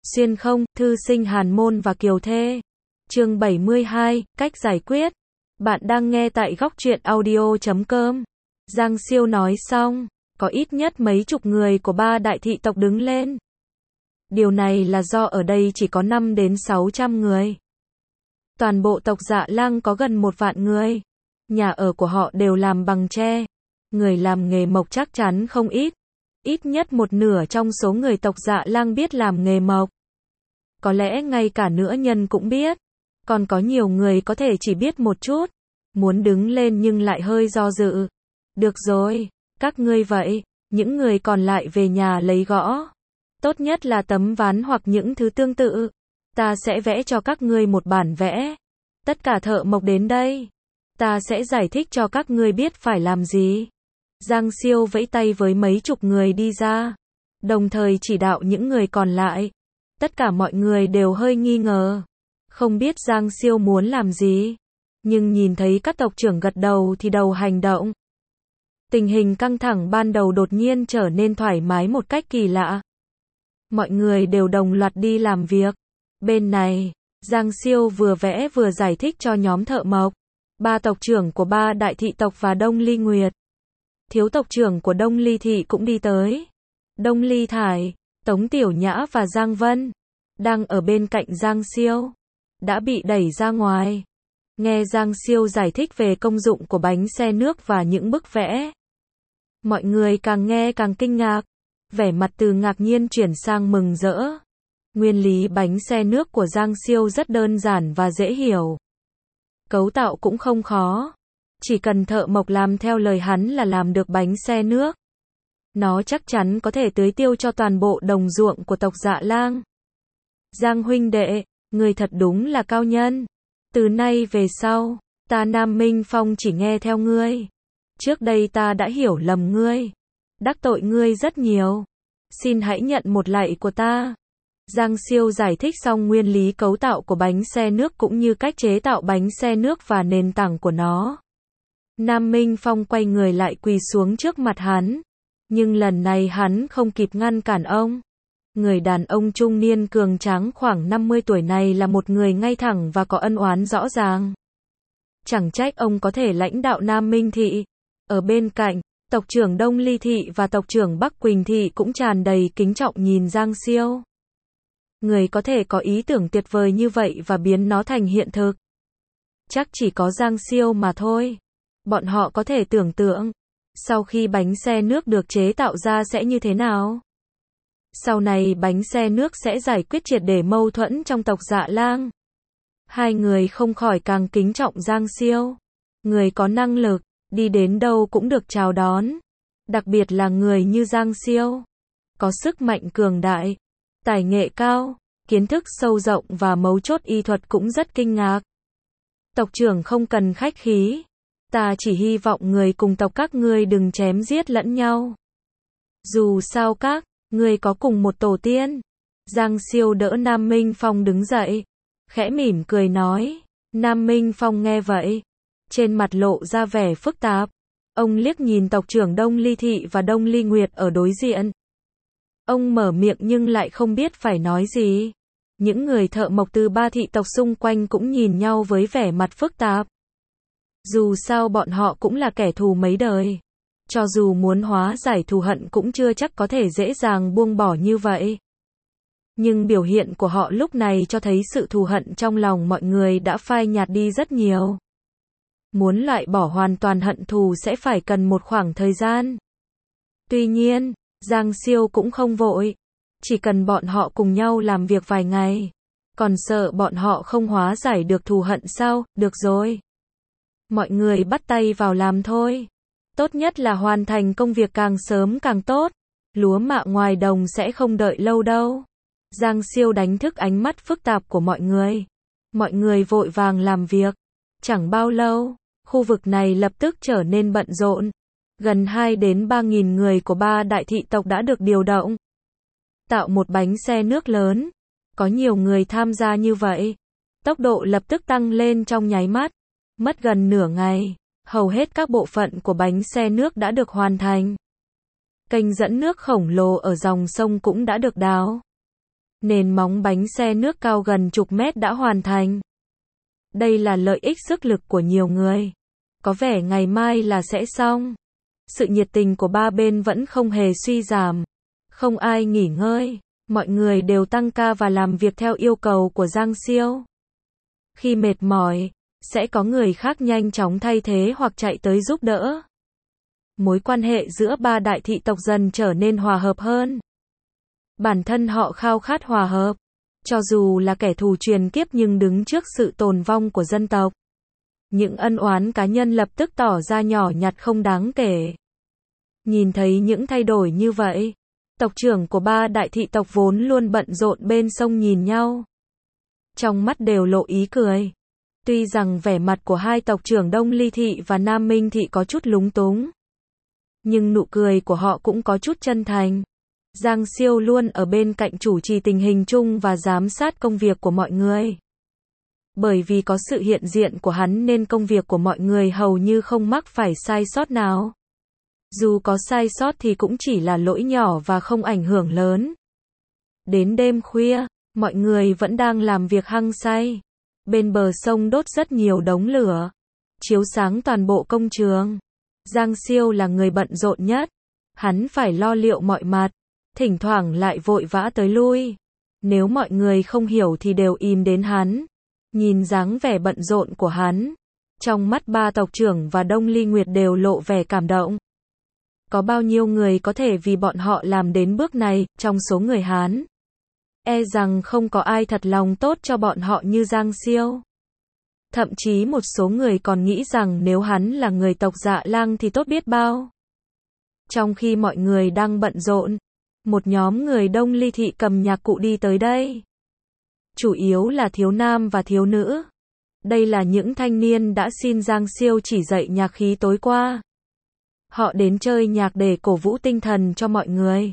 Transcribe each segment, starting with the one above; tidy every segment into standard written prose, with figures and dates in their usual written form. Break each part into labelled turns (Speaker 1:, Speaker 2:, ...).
Speaker 1: Xuyên không, thư sinh Hàn Môn và Kiều Thê. Chương 72, cách giải quyết. Bạn đang nghe tại góc truyện audio.com. Giang Siêu nói xong, có ít nhất mấy chục người của ba đại thị tộc đứng lên. Điều này là do ở đây chỉ có 5 đến 600 người. Toàn bộ tộc Dạ Lang có gần 1 vạn người. Nhà ở của họ đều làm bằng tre. Người làm nghề mộc chắc chắn không ít. Ít nhất một nửa trong số người tộc Dạ Lang biết làm nghề mộc. Có lẽ ngay cả nữ nhân cũng biết. Còn có nhiều người có thể chỉ biết một chút. Muốn đứng lên nhưng lại hơi do dự. Được rồi, các ngươi vậy. Những người còn lại về nhà lấy gõ. Tốt nhất là tấm ván hoặc những thứ tương tự. Ta sẽ vẽ cho các ngươi một bản vẽ. Tất cả thợ mộc đến đây. Ta sẽ giải thích cho các ngươi biết phải làm gì. Giang Siêu vẫy tay với mấy chục người đi ra. Đồng thời chỉ đạo những người còn lại. Tất cả mọi người đều hơi nghi ngờ. Không biết Giang Siêu muốn làm gì. Nhưng nhìn thấy các tộc trưởng gật đầu thì đầu hành động. Tình hình căng thẳng ban đầu đột nhiên trở nên thoải mái một cách kỳ lạ. Mọi người đều đồng loạt đi làm việc. Bên này, Giang Siêu vừa vẽ vừa giải thích cho nhóm thợ mộc. Ba tộc trưởng của ba đại thị tộc và Đông Ly Nguyệt. Thiếu tộc trưởng của Đông Ly Thị cũng đi tới. Đông Ly Thải, Tống Tiểu Nhã và Giang Vân. Đang ở bên cạnh Giang Siêu. Đã bị đẩy ra ngoài. Nghe Giang Siêu giải thích về công dụng của bánh xe nước và những bức vẽ. Mọi người càng nghe càng kinh ngạc. Vẻ mặt từ ngạc nhiên chuyển sang mừng rỡ. Nguyên lý bánh xe nước của Giang Siêu rất đơn giản và dễ hiểu. Cấu tạo cũng không khó. Chỉ cần thợ mộc làm theo lời hắn là làm được bánh xe nước. Nó chắc chắn có thể tưới tiêu cho toàn bộ đồng ruộng của tộc Dạ Lang. Giang huynh đệ, người thật đúng là cao nhân. Từ nay về sau, ta Nam Minh Phong chỉ nghe theo ngươi. Trước đây ta đã hiểu lầm ngươi. Đắc tội ngươi rất nhiều. Xin hãy nhận một lạy của ta. Giang Siêu giải thích xong nguyên lý cấu tạo của bánh xe nước cũng như cách chế tạo bánh xe nước và nền tảng của nó. Nam Minh Phong quay người lại quỳ xuống trước mặt hắn. Nhưng lần này hắn không kịp ngăn cản ông. Người đàn ông trung niên cường tráng khoảng 50 tuổi này là một người ngay thẳng và có ân oán rõ ràng. Chẳng trách ông có thể lãnh đạo Nam Minh Thị. Ở bên cạnh, tộc trưởng Đông Ly Thị và tộc trưởng Bắc Quỳnh Thị cũng tràn đầy kính trọng nhìn Giang Siêu. Người có thể có ý tưởng tuyệt vời như vậy và biến nó thành hiện thực. Chắc chỉ có Giang Siêu mà thôi. Bọn họ có thể tưởng tượng, sau khi bánh xe nước được chế tạo ra sẽ như thế nào. Sau này bánh xe nước sẽ giải quyết triệt để mâu thuẫn trong tộc Dạ Lang. Hai người không khỏi càng kính trọng Giang Siêu. Người có năng lực, đi đến đâu cũng được chào đón. Đặc biệt là người như Giang Siêu. Có sức mạnh cường đại, tài nghệ cao, kiến thức sâu rộng và mấu chốt y thuật cũng rất kinh ngạc. Tộc trưởng không cần khách khí. Ta chỉ hy vọng người cùng tộc các ngươi đừng chém giết lẫn nhau. Dù sao các ngươi có cùng một tổ tiên. Giang Siêu đỡ Nam Minh Phong đứng dậy. Khẽ mỉm cười nói. Nam Minh Phong nghe vậy. Trên mặt lộ ra vẻ phức tạp. Ông liếc nhìn tộc trưởng Đông Ly Thị và Đông Ly Nguyệt ở đối diện. Ông mở miệng nhưng lại không biết phải nói gì. Những người thợ mộc từ ba thị tộc xung quanh cũng nhìn nhau với vẻ mặt phức tạp. Dù sao bọn họ cũng là kẻ thù mấy đời. Cho dù muốn hóa giải thù hận cũng chưa chắc có thể dễ dàng buông bỏ như vậy. Nhưng biểu hiện của họ lúc này cho thấy sự thù hận trong lòng mọi người đã phai nhạt đi rất nhiều. Muốn loại bỏ hoàn toàn hận thù sẽ phải cần một khoảng thời gian. Tuy nhiên, Giang Siêu cũng không vội. Chỉ cần bọn họ cùng nhau làm việc vài ngày. Còn sợ bọn họ không hóa giải được thù hận sao? Được rồi. Mọi người bắt tay vào làm thôi. Tốt nhất là hoàn thành công việc càng sớm càng tốt. Lúa mạ ngoài đồng sẽ không đợi lâu đâu. Giang Siêu đánh thức ánh mắt phức tạp của mọi người. Mọi người vội vàng làm việc. Chẳng bao lâu, khu vực này lập tức trở nên bận rộn. Gần 2 đến 3.000 người của ba đại thị tộc đã được điều động. Tạo một bánh xe nước lớn. Có nhiều người tham gia như vậy. Tốc độ lập tức tăng lên trong nháy mắt. Mất gần nửa ngày, hầu hết các bộ phận của bánh xe nước đã được hoàn thành. Kênh dẫn nước khổng lồ ở dòng sông cũng đã được đào. Nền móng bánh xe nước cao gần chục mét đã hoàn thành. Đây là lợi ích sức lực của nhiều người. Có vẻ ngày mai là sẽ xong. Sự nhiệt tình của ba bên vẫn không hề suy giảm. Không ai nghỉ ngơi. Mọi người đều tăng ca và làm việc theo yêu cầu của Giang Siêu. Khi mệt mỏi, sẽ có người khác nhanh chóng thay thế hoặc chạy tới giúp đỡ. Mối quan hệ giữa ba đại thị tộc dần trở nên hòa hợp hơn. Bản thân họ khao khát hòa hợp. Cho dù là kẻ thù truyền kiếp nhưng đứng trước sự tồn vong của dân tộc. Những ân oán cá nhân lập tức tỏ ra nhỏ nhặt không đáng kể. Nhìn thấy những thay đổi như vậy, tộc trưởng của ba đại thị tộc vốn luôn bận rộn bên sông nhìn nhau. Trong mắt đều lộ ý cười. Tuy rằng vẻ mặt của hai tộc trưởng Đông Ly Thị và Nam Minh Thị có chút lúng túng, nhưng nụ cười của họ cũng có chút chân thành. Giang Siêu luôn ở bên cạnh chủ trì tình hình chung và giám sát công việc của mọi người. Bởi vì có sự hiện diện của hắn nên công việc của mọi người hầu như không mắc phải sai sót nào. Dù có sai sót thì cũng chỉ là lỗi nhỏ và không ảnh hưởng lớn. Đến đêm khuya, mọi người vẫn đang làm việc hăng say. Bên bờ sông đốt rất nhiều đống lửa, chiếu sáng toàn bộ công trường. Giang Siêu là người bận rộn nhất. Hắn phải lo liệu mọi mặt, thỉnh thoảng lại vội vã tới lui. Nếu mọi người không hiểu thì đều im đến hắn. Nhìn dáng vẻ bận rộn của hắn, trong mắt ba tộc trưởng và Đông Ly Nguyệt đều lộ vẻ cảm động. Có bao nhiêu người có thể vì bọn họ làm đến bước này, trong số người Hán? E rằng không có ai thật lòng tốt cho bọn họ như Giang Siêu. Thậm chí một số người còn nghĩ rằng nếu hắn là người tộc Dạ Lang thì tốt biết bao. Trong khi mọi người đang bận rộn, một nhóm người Đông Ly Thị cầm nhạc cụ đi tới đây. Chủ yếu là thiếu nam và thiếu nữ. Đây là những thanh niên đã xin Giang Siêu chỉ dạy nhạc khí tối qua. Họ đến chơi nhạc để cổ vũ tinh thần cho mọi người.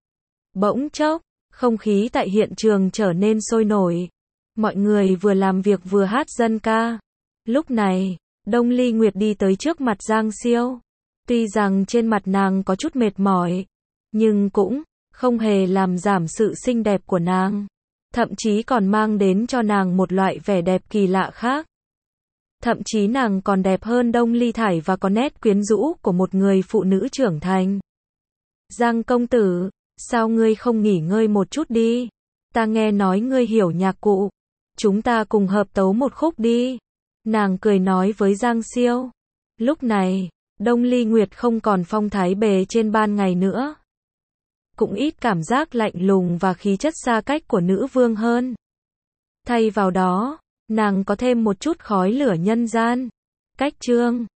Speaker 1: Bỗng chốc, không khí tại hiện trường trở nên sôi nổi. Mọi người vừa làm việc vừa hát dân ca. Lúc này, Đông Ly Nguyệt đi tới trước mặt Giang Siêu. Tuy rằng trên mặt nàng có chút mệt mỏi, nhưng cũng không hề làm giảm sự xinh đẹp của nàng. Thậm chí còn mang đến cho nàng một loại vẻ đẹp kỳ lạ khác. Thậm chí nàng còn đẹp hơn Đông Ly Thải và có nét quyến rũ của một người phụ nữ trưởng thành. Giang công tử, sao ngươi không nghỉ ngơi một chút đi? Ta nghe nói ngươi hiểu nhạc cụ. Chúng ta cùng hợp tấu một khúc đi. Nàng cười nói với Giang Siêu. Lúc này, Đông Ly Nguyệt không còn phong thái bề trên ban ngày nữa. Cũng ít cảm giác lạnh lùng và khí chất xa cách của nữ vương hơn. Thay vào đó, nàng có thêm một chút khói lửa nhân gian. Cách chương